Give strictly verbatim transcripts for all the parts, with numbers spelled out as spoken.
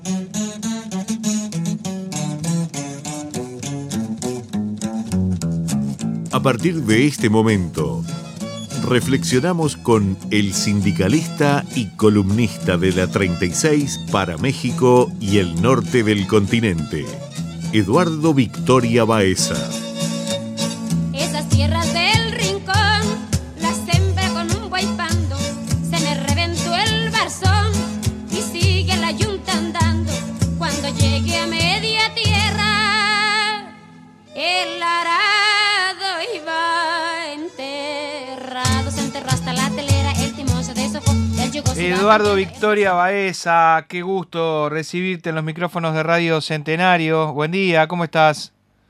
A partir de este momento, reflexionamos con el sindicalista y columnista de la treinta y seis para México y el norte del continente, Eduardo Victoria Baeza. Esas tierras del rincón las sembra con un guaypando, se me reventó el barzón y sigue la yunta andando. Cuando llegue a media tierra, el arado iba enterrado, se enterró hasta la telera, el timón se deshojó, el yugo se Eduardo Victoria Baeza, qué gusto recibirte en los micrófonos de Radio Centenario. Buen día, ¿cómo estás?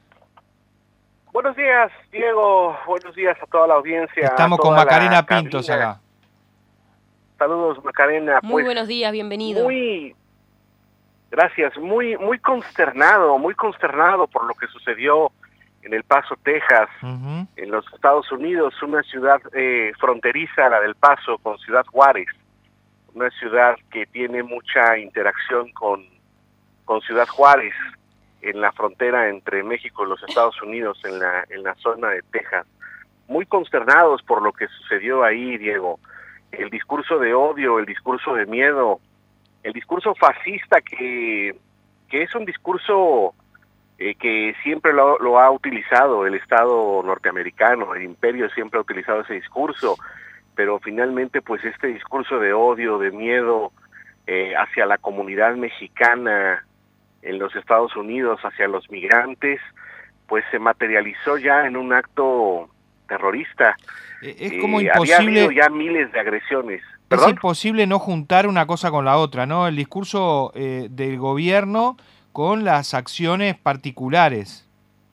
Buenos días, Diego. Buenos días a toda la audiencia. Estamos con Macarena Pintos acá. Saludos, Macarena. Muy pues, buenos días, bienvenido. Muy, gracias. Muy, muy consternado, muy consternado por lo que sucedió en El Paso, Texas, uh-huh. en los Estados Unidos, una ciudad eh, fronteriza, la del Paso, con Ciudad Juárez, una ciudad que tiene mucha interacción con, con Ciudad Juárez, en la frontera entre México y los Estados Unidos, en la en la zona de Texas. Muy consternados por lo que sucedió ahí, Diego. El discurso de odio, el discurso de miedo, el discurso fascista que, que es un discurso eh, que siempre lo, lo ha utilizado el Estado norteamericano, el imperio siempre ha utilizado ese discurso, pero finalmente pues este discurso de odio, de miedo eh, hacia la comunidad mexicana en los Estados Unidos, hacia los migrantes, pues se materializó ya en un acto terrorista. Es como eh, imposible. Había habido ya miles de agresiones. ¿Perdón? Es imposible no juntar una cosa con la otra, ¿no? El discurso eh, del gobierno con las acciones particulares.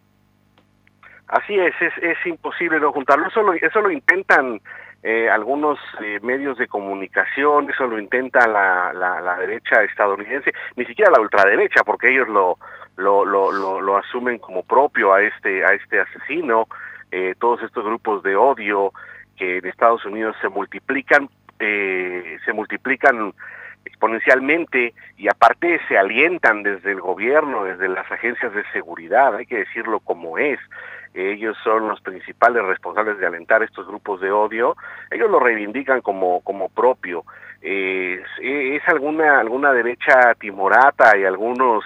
Así es, es, es imposible no juntarlo. Eso lo, eso lo intentan eh, algunos eh, medios de comunicación, eso lo intenta la, la, la derecha estadounidense, ni siquiera la ultraderecha, porque ellos lo lo, lo, lo, lo asumen como propio a este a este asesino. Eh, todos estos grupos de odio que en Estados Unidos se multiplican, eh, se multiplican exponencialmente y aparte se alientan desde el gobierno, desde las agencias de seguridad, hay que decirlo como es. Ellos son los principales responsables de alentar estos grupos de odio. Ellos lo reivindican como como propio. Eh, es, es alguna alguna derecha timorata y algunos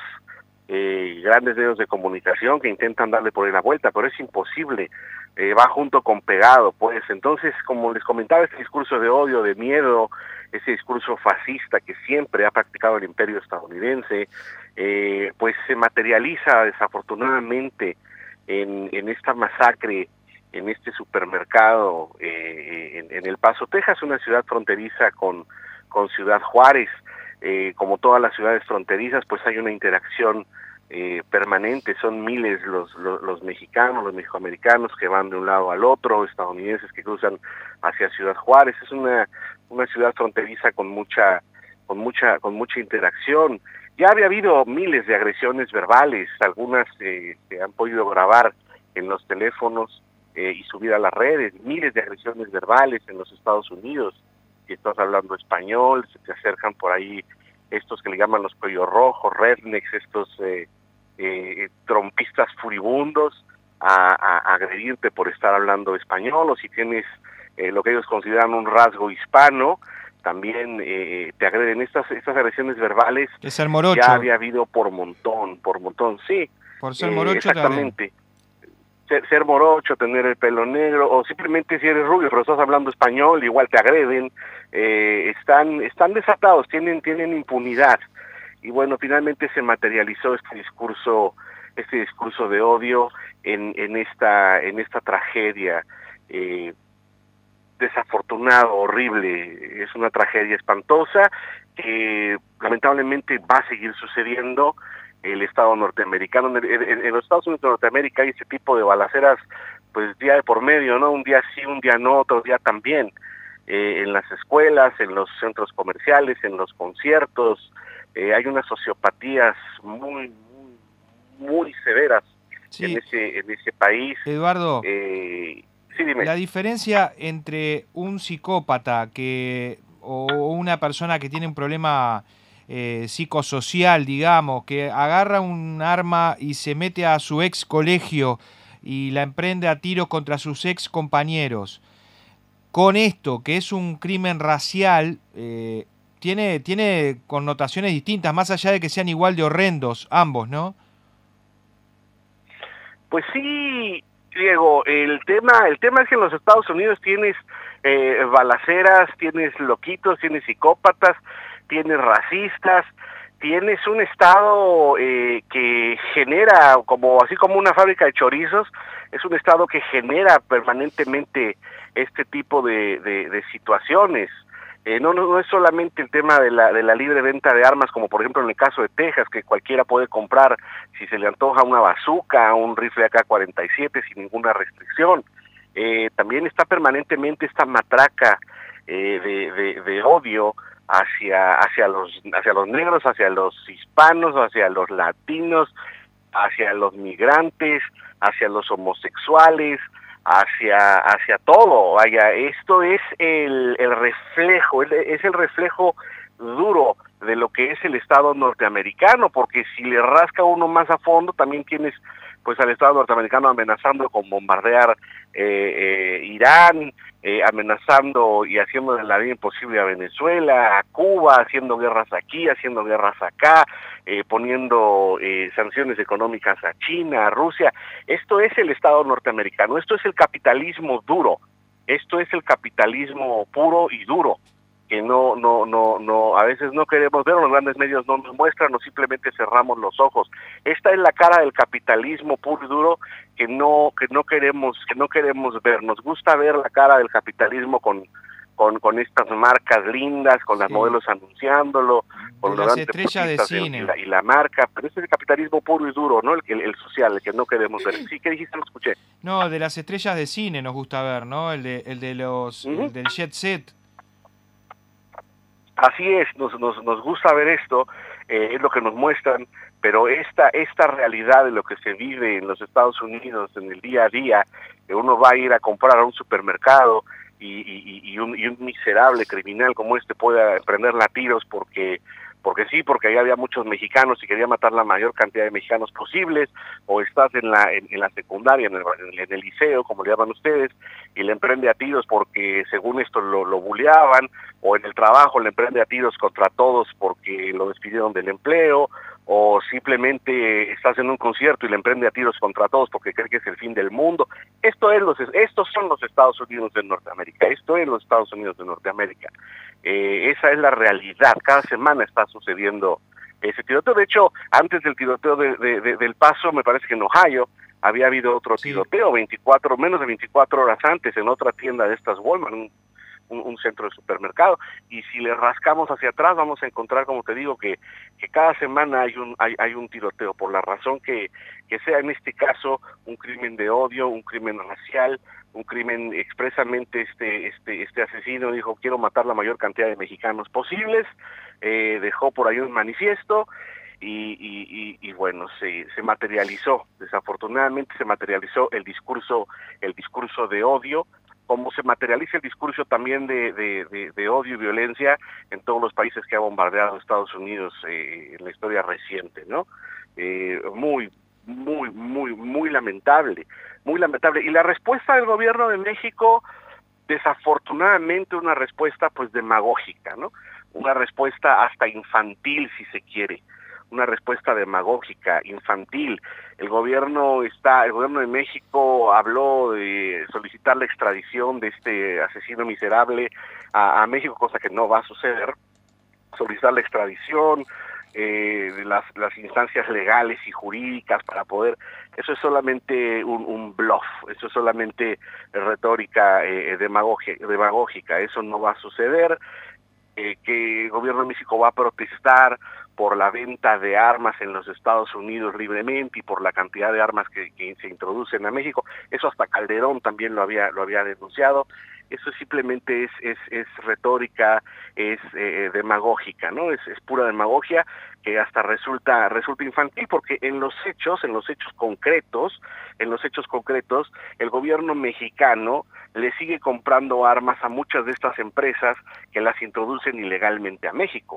eh, grandes medios de comunicación que intentan darle por ahí la vuelta, pero es imposible. Eh, va junto con pegado, pues. Entonces, como les comentaba, este discurso de odio, de miedo, ese discurso fascista que siempre ha practicado el imperio estadounidense, eh, pues se materializa desafortunadamente En, en esta masacre, en este supermercado eh, en, en El Paso, Texas, una ciudad fronteriza con, con Ciudad Juárez. Eh, como todas las ciudades fronterizas, pues hay una interacción eh, permanente, son miles los, los, los mexicanos, los mexicoamericanos que van de un lado al otro, estadounidenses que cruzan hacia Ciudad Juárez. Es una, una ciudad fronteriza con mucha, con mucha, con mucha interacción. Ya había habido miles de agresiones verbales, algunas eh, se han podido grabar en los teléfonos eh, y subir a las redes, miles de agresiones verbales en los Estados Unidos. Si estás hablando español, se te acercan por ahí estos que le llaman los cuellos rojos, rednecks, estos eh, eh, trompistas furibundos, a, a, a agredirte por estar hablando español, o si tienes eh, lo que ellos consideran un rasgo hispano, también eh, te agreden. Estas estas agresiones verbales. De ser morocho. Ya había habido por montón, por montón, sí. Por ser eh, morocho exactamente. Ser, ser morocho, tener el pelo negro, o simplemente si eres rubio pero estás hablando español, igual te agreden. Eh, están están desatados, tienen tienen impunidad. Y bueno, finalmente se materializó este discurso este discurso de odio en en esta en esta tragedia. Eh, desafortunado, horrible, es una tragedia espantosa que lamentablemente va a seguir sucediendo. El Estado norteamericano, en, en, en los Estados Unidos de Norteamérica hay ese tipo de balaceras pues día de por medio, ¿no? Un día sí, un día no, otro día también, eh, en las escuelas, en los centros comerciales, en los conciertos. Eh, hay unas sociopatías muy, muy, muy severas sí. en ese en ese país. Eduardo, eh, sí, dime. La diferencia entre un psicópata que o una persona que tiene un problema eh, psicosocial, digamos, que agarra un arma y se mete a su ex colegio y la emprende a tiros contra sus ex compañeros, con esto, que es un crimen racial, eh, tiene, tiene connotaciones distintas, más allá de que sean igual de horrendos ambos, ¿no? Pues sí, Diego, el tema, el tema es que en los Estados Unidos tienes eh, balaceras, tienes loquitos, tienes psicópatas, tienes racistas, tienes un estado eh, que genera, como así como una fábrica de chorizos, es un estado que genera permanentemente este tipo de, de, de situaciones. Eh, no, no, no es solamente el tema de la, de la libre venta de armas, como por ejemplo en el caso de Texas, que cualquiera puede comprar si se le antoja una bazooka, un rifle A K cuarenta y siete sin ninguna restricción. Eh, también está permanentemente esta matraca eh, de, de, de odio hacia, hacia, los, hacia los negros, hacia los hispanos, hacia los latinos, hacia los migrantes, hacia los homosexuales, hacia hacia todo. Vaya, esto es el, el reflejo, es el reflejo duro de lo que es el Estado norteamericano, porque si le rasca uno más a fondo, también tienes pues al Estado norteamericano amenazando con bombardear eh, eh, Irán, eh, amenazando y haciendo la vida imposible a Venezuela, a Cuba, haciendo guerras aquí, haciendo guerras acá, eh, poniendo eh, sanciones económicas a China, a Rusia. Esto es el Estado norteamericano, esto es el capitalismo duro, esto es el capitalismo puro y duro, que no, no, no, no, a veces no queremos ver, los grandes medios no nos muestran o simplemente cerramos los ojos. Esta es la cara del capitalismo puro y duro que no, que no queremos, que no queremos ver. Nos gusta ver la cara del capitalismo con, con, con estas marcas lindas, con las sí. modelos anunciándolo, con de los las estrellas de cine y la, y la marca, pero ese es el capitalismo puro y duro, ¿no? El, el, el social, el que no queremos ver. Sí, ¿qué dijiste? No escuché. No, de las estrellas de cine nos gusta ver, ¿no? El de, el de los, uh-huh. el del jet set. Así es, nos, nos, nos gusta ver esto, eh, es lo que nos muestran, pero esta esta realidad de lo que se vive en los Estados Unidos en el día a día, que uno va a ir a comprar a un supermercado y, y, y, un, y un miserable criminal como este pueda prenderla a tiros porque porque sí, porque ahí había muchos mexicanos y quería matar la mayor cantidad de mexicanos posibles, o estás en la en, en la secundaria, en el, en el liceo, como le llaman ustedes, y le emprende a tiros porque según esto lo, lo buleaban, o en el trabajo le emprende a tiros contra todos porque lo despidieron del empleo, o simplemente estás en un concierto y le emprende a tiros contra todos porque cree que es el fin del mundo. Esto es los, estos son los Estados Unidos de Norteamérica, esto es los Estados Unidos de Norteamérica. Eh, esa es la realidad, cada semana está sucediendo ese tiroteo. De hecho, antes del tiroteo de, de, de, del Paso, me parece que en Ohio había habido otro sí. tiroteo, veinticuatro, menos de veinticuatro horas antes, en otra tienda de estas Walmart, un, un, un centro de supermercado, y si le rascamos hacia atrás vamos a encontrar, como te digo, que, que cada semana hay un hay, hay un tiroteo, por la razón que, que sea en este caso un crimen de odio, un crimen racial, un crimen expresamente este este este asesino dijo quiero matar la mayor cantidad de mexicanos posibles, eh, dejó por ahí un manifiesto y, y, y, y bueno se se materializó, desafortunadamente se materializó el discurso el discurso de odio, como se materializa el discurso también de, de, de, de odio y violencia en todos los países que ha bombardeado Estados Unidos eh, en la historia reciente, ¿no? Eh, muy muy muy muy lamentable. Muy lamentable. Y la respuesta del gobierno de México, desafortunadamente, una respuesta pues demagógica, ¿no? Una respuesta hasta infantil, si se quiere. Una respuesta demagógica, infantil. El gobierno está, el gobierno de México habló de solicitar la extradición de este asesino miserable a, a México, cosa que no va a suceder. Solicitar la extradición, Eh, de las, las instancias legales y jurídicas para poder, eso es solamente un, un bluff, eso es solamente retórica eh, demagógica, demagógica, eso no va a suceder, eh, que el gobierno de México va a protestar por la venta de armas en los Estados Unidos libremente y por la cantidad de armas que, que se introducen a México, eso hasta Calderón también lo había lo había denunciado. Eso simplemente es es, es retórica, es eh, demagógica, ¿no? Es, es pura demagogia que hasta resulta resulta infantil, porque en los hechos, en los hechos concretos, en los hechos concretos, el gobierno mexicano le sigue comprando armas a muchas de estas empresas que las introducen ilegalmente a México.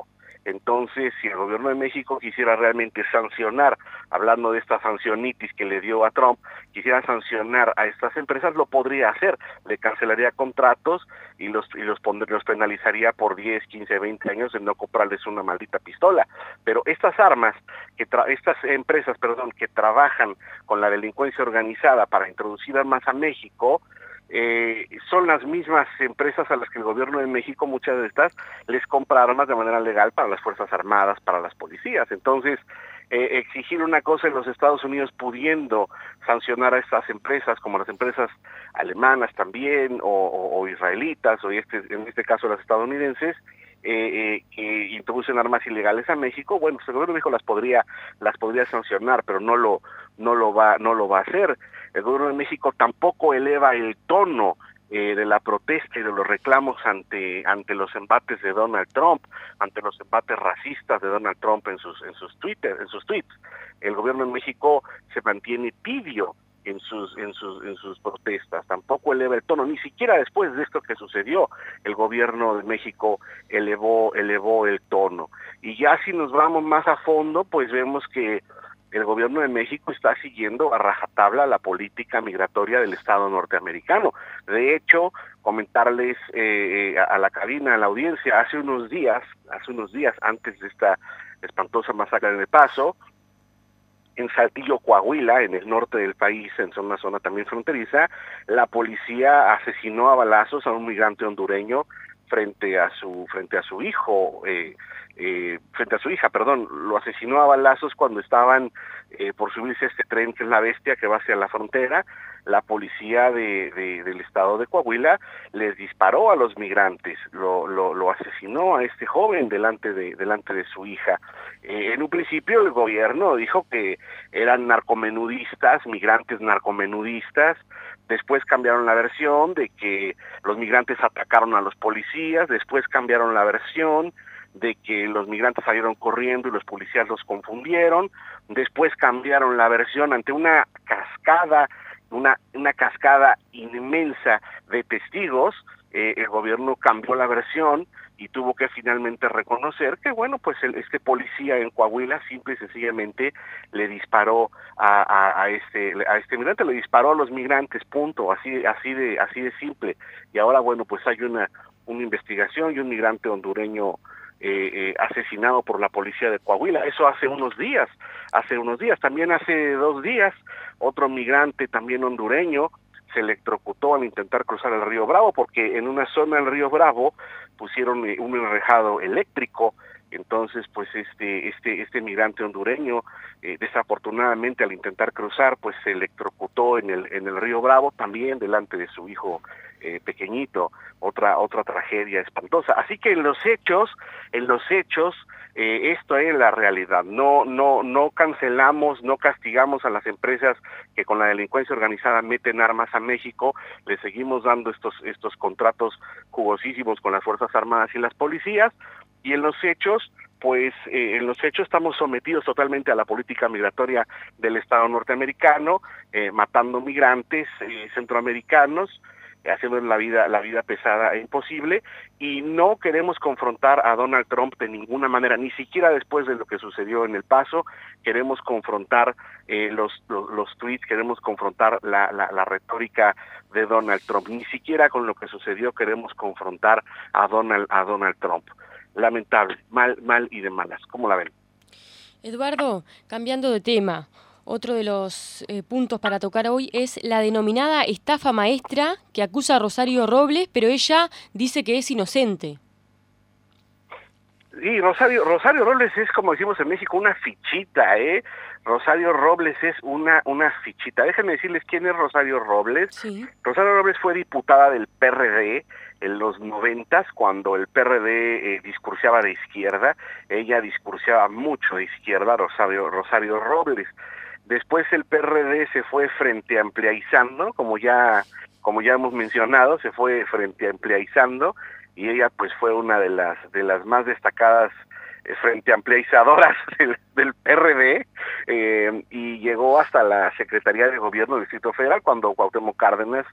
Entonces, si el gobierno de México quisiera realmente sancionar, hablando de esta sancionitis que le dio a Trump, quisiera sancionar a estas empresas, lo podría hacer, le cancelaría contratos y los y los, pondría, los penalizaría por diez, quince, veinte años de no comprarles una maldita pistola. Pero estas armas, que tra estas empresas, perdón, que trabajan con la delincuencia organizada para introducir armas a México, Eh, son las mismas empresas a las que el gobierno de México, muchas de estas, les compra armas de manera legal para las Fuerzas Armadas, para las policías. Entonces, eh, exigir una cosa en los Estados Unidos pudiendo sancionar a estas empresas, como las empresas alemanas también, o, o, o israelitas, o este, en este caso las estadounidenses, eh, eh, que introducen armas ilegales a México, bueno, pues el gobierno de México las podría, las podría sancionar, pero no lo, no lo va, no lo va a hacer. El gobierno de México tampoco eleva el tono eh, de la protesta y de los reclamos ante ante los embates de Donald Trump, ante los embates racistas de Donald Trump en sus en sus Twitter, en sus tweets. El gobierno de México se mantiene tibio en sus en sus en sus protestas, tampoco eleva el tono, ni siquiera después de esto que sucedió, el gobierno de México elevó elevó el tono. Y ya si nos vamos más a fondo, pues vemos que el gobierno de México está siguiendo a rajatabla la política migratoria del Estado norteamericano. De hecho, comentarles eh, a la cabina, a la audiencia, hace unos días, hace unos días antes de esta espantosa masacre en El Paso, en Saltillo, Coahuila, en el norte del país, en una zona también fronteriza, la policía asesinó a balazos a un migrante hondureño frente a su frente a su hijo, eh, eh, frente a su hija, perdón, lo asesinó a balazos cuando estaban eh, por subirse a este tren que es la Bestia que va hacia la frontera. La policía de, de, del estado de Coahuila les disparó a los migrantes, lo, lo, lo asesinó a este joven delante de, delante de su hija. Eh, en un principio el gobierno dijo que eran narcomenudistas, migrantes narcomenudistas. Después cambiaron la versión de que los migrantes atacaron a los policías, después cambiaron la versión de que los migrantes salieron corriendo y los policías los confundieron, después cambiaron la versión ante una cascada, una, una cascada inmensa de testigos. Eh, el gobierno cambió la versión y tuvo que finalmente reconocer que, bueno, pues el, este policía en Coahuila simple y sencillamente le disparó a, a, a este a este migrante, le disparó a los migrantes, punto, así así de así de simple. Y ahora, bueno, pues hay una una investigación y un migrante hondureño eh, eh, asesinado por la policía de Coahuila. Eso hace unos días, hace unos días. También hace dos días, otro migrante también hondureño se electrocutó al intentar cruzar el río Bravo, porque en una zona del río Bravo pusieron eh, un enrejado eléctrico. Entonces, pues este este este migrante hondureño, eh, desafortunadamente al intentar cruzar, pues se electrocutó en el en el río Bravo, también delante de su hijo eh, pequeñito. Otra otra tragedia espantosa. Así que en los hechos, en los hechos, eh, esto es la realidad. No no no cancelamos, no castigamos a las empresas que con la delincuencia organizada meten armas a México. Le seguimos dando estos estos contratos jugosísimos con las Fuerzas Armadas y las policías. Y en los hechos, pues eh, en los hechos estamos sometidos totalmente a la política migratoria del Estado norteamericano, eh, matando migrantes eh, centroamericanos, eh, haciendo la vida la vida pesada e imposible, y no queremos confrontar a Donald Trump de ninguna manera, ni siquiera después de lo que sucedió en El Paso. Queremos confrontar eh, los, los los tweets, queremos confrontar la, la la retórica de Donald Trump, ni siquiera con lo que sucedió queremos confrontar a Donald a Donald Trump. Lamentable, mal, mal y de malas. ¿Cómo la ven? Eduardo, cambiando de tema, otro de los eh, puntos para tocar hoy es la denominada estafa maestra que acusa a Rosario Robles, pero ella dice que es inocente. Sí, Rosario, Rosario Robles es, como decimos en México, una fichita, ¿eh? Rosario Robles es una, una fichita. Déjenme decirles quién es Rosario Robles. Sí. Rosario Robles fue diputada del P R D en los noventas, cuando el P R D eh, discursiaba de izquierda. Ella discursiaba mucho de izquierda, Rosario, Rosario Robles. Después el P R D se fue frente ampliaizando, como ya, como ya hemos mencionado, se fue frente ampliaizando, y ella pues fue una de las de las más destacadas eh, frente ampliaizadoras del, del P R D, eh, y llegó hasta la Secretaría de Gobierno del Distrito Federal cuando Cuauhtémoc Cárdenas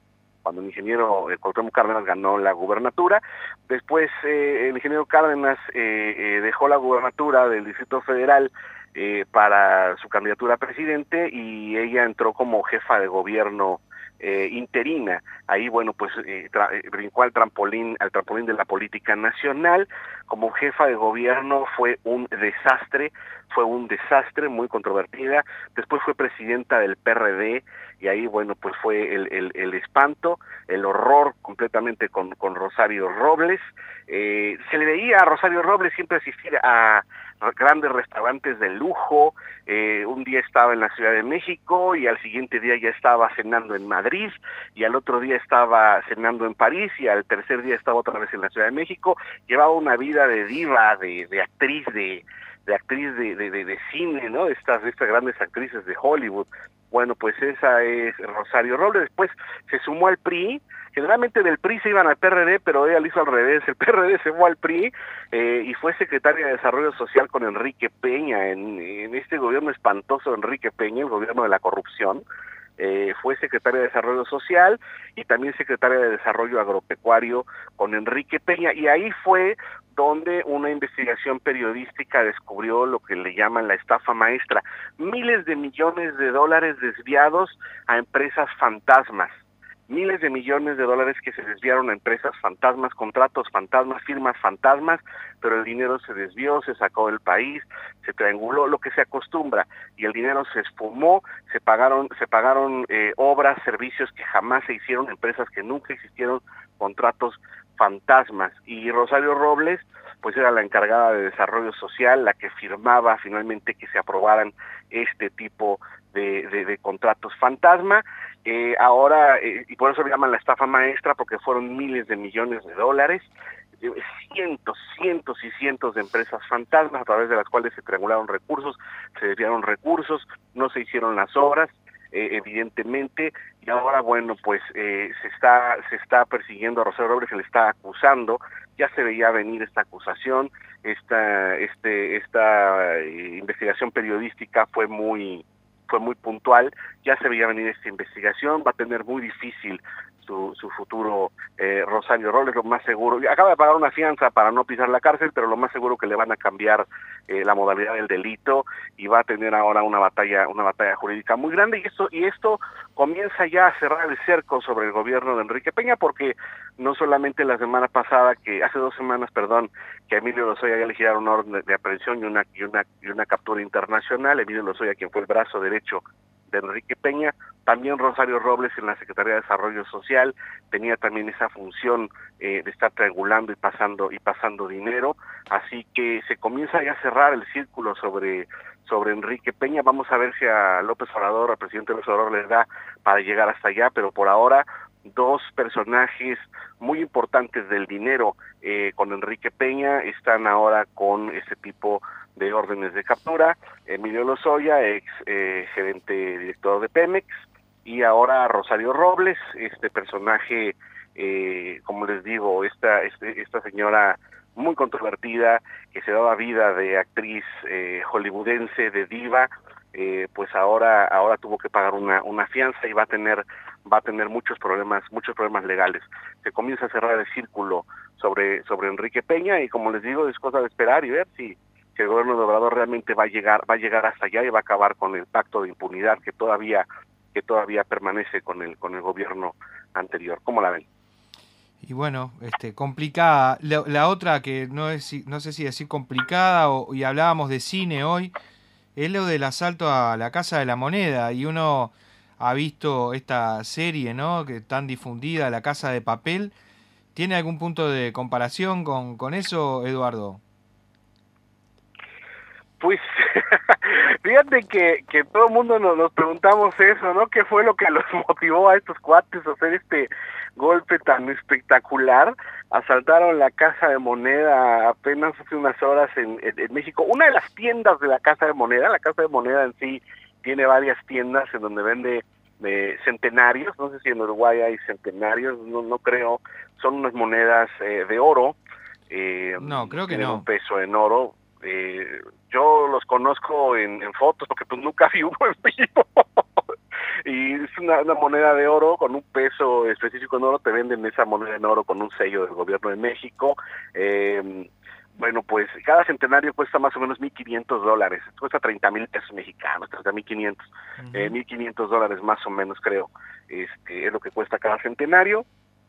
cuando el ingeniero eh, Cuauhtémoc Cárdenas ganó la gubernatura. Después eh, el ingeniero Cárdenas eh, eh, dejó la gubernatura del Distrito Federal eh, para su candidatura a presidente, y ella entró como jefa de gobierno eh, interina. Ahí, bueno, pues eh, tra eh, brincó al trampolín, al trampolín de la política nacional. Como jefa de gobierno fue un desastre, fue un desastre, muy controvertida. Después fue presidenta del P R D, y ahí, bueno, pues fue el, el, el espanto, el horror completamente con, con Rosario Robles. Eh, se le veía a Rosario Robles siempre asistir a grandes restaurantes de lujo. Eh, un día estaba en la Ciudad de México, y al siguiente día ya estaba cenando en Madrid, y al otro día estaba cenando en París, y al tercer día estaba otra vez en la Ciudad de México. Llevaba una vida de diva, de, de actriz, de, de actriz de, de, de, de cine, ¿no? Estas, estas grandes actrices de Hollywood. Bueno, pues esa es Rosario Robles. Después se sumó al P R I. Generalmente del P R I se iban al P R D, pero ella lo hizo al revés. El P R D se fue al P R I eh, y fue secretaria de Desarrollo Social con Enrique Peña, en, en este gobierno espantoso de Enrique Peña, el gobierno de la corrupción. Eh, fue secretaria de Desarrollo Social y también secretaria de Desarrollo Agropecuario con Enrique Peña, y ahí fue donde una investigación periodística descubrió lo que le llaman la estafa maestra: miles de millones de dólares desviados a empresas fantasmas, miles de millones de dólares que se desviaron a empresas fantasmas, contratos fantasmas, firmas fantasmas, pero el dinero se desvió, se sacó del país, se trianguló, lo que se acostumbra, y el dinero se esfumó, se pagaron, se pagaron eh, obras, servicios que jamás se hicieron, empresas que nunca existieron, contratos fantasmas. Y Rosario Robles pues era la encargada de desarrollo social, la que firmaba finalmente que se aprobaran este tipo de, de, de contratos fantasma. Eh, ahora, eh, y por eso le llaman la estafa maestra, porque fueron miles de millones de dólares, eh, cientos, cientos y cientos de empresas fantasmas a través de las cuales se triangularon recursos, se desviaron recursos, no se hicieron las obras, eh, evidentemente, y ahora, bueno, pues eh, se está se está persiguiendo a Rosario Robles, se le está acusando. Ya se veía venir esta acusación, esta este esta eh, investigación periodística fue muy fue muy puntual, ya se veía venir esta investigación, va a tener muy difícil su, su futuro eh, Rosario Robles, lo más seguro, acaba de pagar una fianza para no pisar la cárcel, pero lo más seguro que le van a cambiar eh, la modalidad del delito, y va a tener ahora una batalla una batalla jurídica muy grande, y esto y esto comienza ya a cerrar el cerco sobre el gobierno de Enrique Peña, porque no solamente la semana pasada, que hace dos semanas, perdón, que a Emilio Lozoya ya le giraron una orden de, de aprehensión y una, y, una, y una captura internacional, Emilio Lozoya, quien fue el brazo derecho de Enrique Peña, también Rosario Robles en la Secretaría de Desarrollo Social tenía también esa función eh, de estar triangulando y pasando y pasando dinero, así que se comienza ya a cerrar el círculo sobre sobre Enrique Peña. Vamos a ver si a López Obrador, al presidente López Obrador, les da para llegar hasta allá, pero por ahora dos personajes muy importantes del dinero eh, con Enrique Peña están ahora con este tipo de órdenes de captura: Emilio Lozoya, ex eh, gerente director de Pemex, y ahora Rosario Robles, este personaje, eh, como les digo, esta, este, esta señora muy controvertida, que se daba vida de actriz eh, hollywoodense, de diva, eh, pues ahora ahora tuvo que pagar una, una fianza y va a tener va a tener muchos problemas muchos problemas legales. Se comienza a cerrar el círculo sobre sobre Enrique Peña, y como les digo, es cosa de esperar y ver si, si el gobierno de Obrador realmente va a llegar va a llegar hasta allá y va a acabar con el pacto de impunidad que todavía que todavía permanece con el con el gobierno anterior. ¿Cómo la ven? Y bueno, este, complicada. La, la otra que no es, no sé si decir complicada, o, y hablábamos de cine hoy, es lo del asalto a la Casa de la Moneda, y uno ha visto esta serie, ¿no?, que tan difundida, La Casa de Papel. ¿Tiene algún punto de comparación con, con eso, Eduardo? Pues fíjate que, que todo el mundo nos, nos preguntamos eso, ¿no? ¿Qué fue lo que los motivó a estos cuates a hacer este golpe tan espectacular? Asaltaron la Casa de Moneda apenas hace unas horas en, en, en México. Una de las tiendas de la Casa de Moneda, la Casa de Moneda en sí tiene varias tiendas en donde vende de centenarios, no sé si en Uruguay hay centenarios, no, no creo, son unas monedas eh, de oro. Eh, no, creo que tienen no. un peso en oro. Eh, yo los conozco en, en fotos, porque pues nunca vi uno en vivo. y es una, una moneda de oro con un peso específico en oro, te venden esa moneda en oro con un sello del gobierno de México. Eh, bueno, pues cada centenario cuesta más o menos mil quinientos dólares, cuesta treinta mil pesos mexicanos, treinta mil quinientos, uh-huh. eh, mil quinientos dólares más o menos creo, este, es lo que cuesta cada centenario.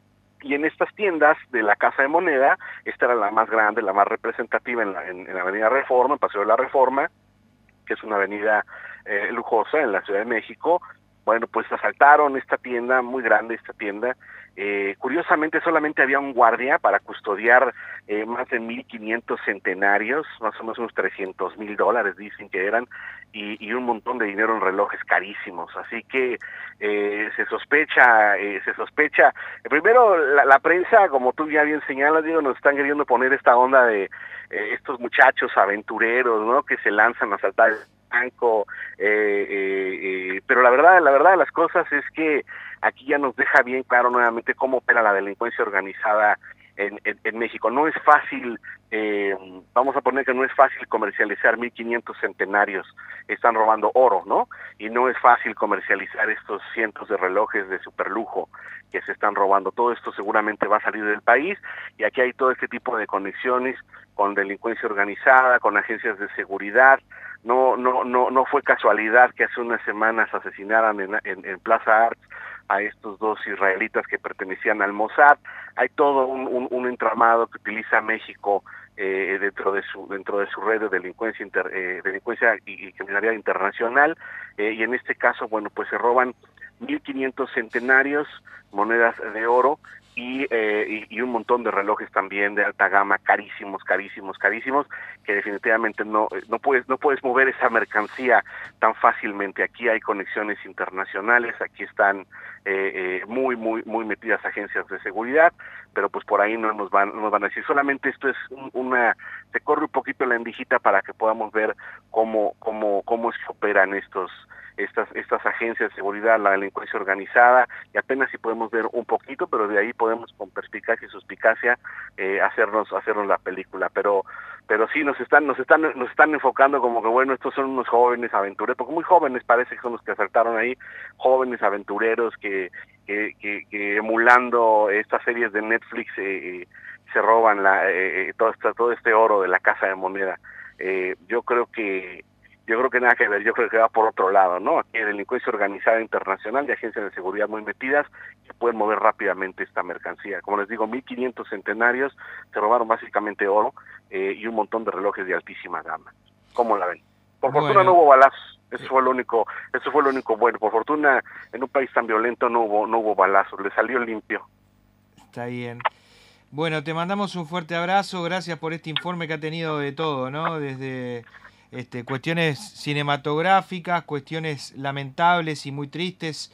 Y en estas tiendas de la Casa de Moneda, esta era la más grande, la más representativa en la, en, en la Avenida Reforma, en Paseo de la Reforma, que es una avenida eh, lujosa en la Ciudad de México. Bueno, pues asaltaron esta tienda, muy grande esta tienda. Eh, curiosamente solamente había un guardia para custodiar eh, más de mil quinientos centenarios, más o menos unos trescientos mil dólares dicen que eran, y, y un montón de dinero en relojes carísimos. Así que eh, se sospecha, eh, se sospecha. Primero la, la prensa, como tú ya bien señalas, Diego, nos están queriendo poner esta onda de eh, estos muchachos aventureros, ¿no? Que se lanzan a asaltar el banco, eh, eh, eh, pero la verdad, la verdad de las cosas es que aquí ya nos deja bien claro nuevamente cómo opera la delincuencia organizada en, en, en México. No es fácil, eh, vamos a poner que no es fácil comercializar mil quinientos centenarios, están robando oro, ¿no? Y no es fácil comercializar estos cientos de relojes de superlujo que se están robando. Todo esto seguramente va a salir del país, y aquí hay todo este tipo de conexiones con delincuencia organizada, con agencias de seguridad. No, no, no, no fue casualidad que hace unas semanas asesinaran en, en, en Plaza Arts a estos dos israelitas que pertenecían al Mossad. Hay todo un, un, un entramado que utiliza México eh, dentro de su dentro de su red de delincuencia inter, eh, delincuencia y, y criminalidad internacional, eh, y en este caso, bueno, pues se roban mil quinientos centenarios, monedas de oro, y, eh, y, y un montón de relojes también de alta gama, carísimos, carísimos, carísimos, que definitivamente no no puedes no puedes mover esa mercancía tan fácilmente. Aquí hay conexiones internacionales, aquí están eh, eh, muy muy muy metidas agencias de seguridad, pero pues por ahí no nos van no nos van a decir. Solamente esto es un, una se corre un poquito la endijita para que podamos ver cómo cómo cómo se operan estos estas estas agencias de seguridad, la delincuencia organizada, y apenas si podemos ver un poquito, pero de ahí podemos con perspicacia y suspicacia eh, hacernos hacernos la película. Pero pero sí nos están nos están nos están enfocando como que bueno, estos son unos jóvenes aventureros, porque muy jóvenes parece que son los que asaltaron ahí, jóvenes aventureros que que, que, que emulando estas series de Netflix eh, eh, se roban la eh, todo este todo este oro de la Casa de Moneda. Eh, yo creo que Yo creo que nada que ver, yo creo que va por otro lado, ¿no? Aquí hay delincuencia organizada internacional y agencias de seguridad muy metidas que pueden mover rápidamente esta mercancía. Como les digo, mil quinientos centenarios, se robaron básicamente oro eh, y un montón de relojes de altísima gama. ¿Cómo la ven? Por Bueno. fortuna no hubo balazos, eso fue lo único, eso fue lo único bueno. Por fortuna, en un país tan violento no hubo, no hubo balazos, le salió limpio. Está bien. Bueno, te mandamos un fuerte abrazo, gracias por este informe que ha tenido de todo, ¿no? Desde este, cuestiones cinematográficas, cuestiones lamentables y muy tristes,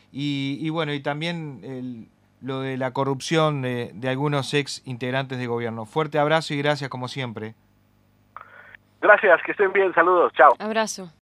y, y bueno, y también el, lo de la corrupción de, de algunos ex integrantes de gobierno. Fuerte abrazo y gracias como siempre. Gracias, que estén bien, saludos, chao. Abrazo.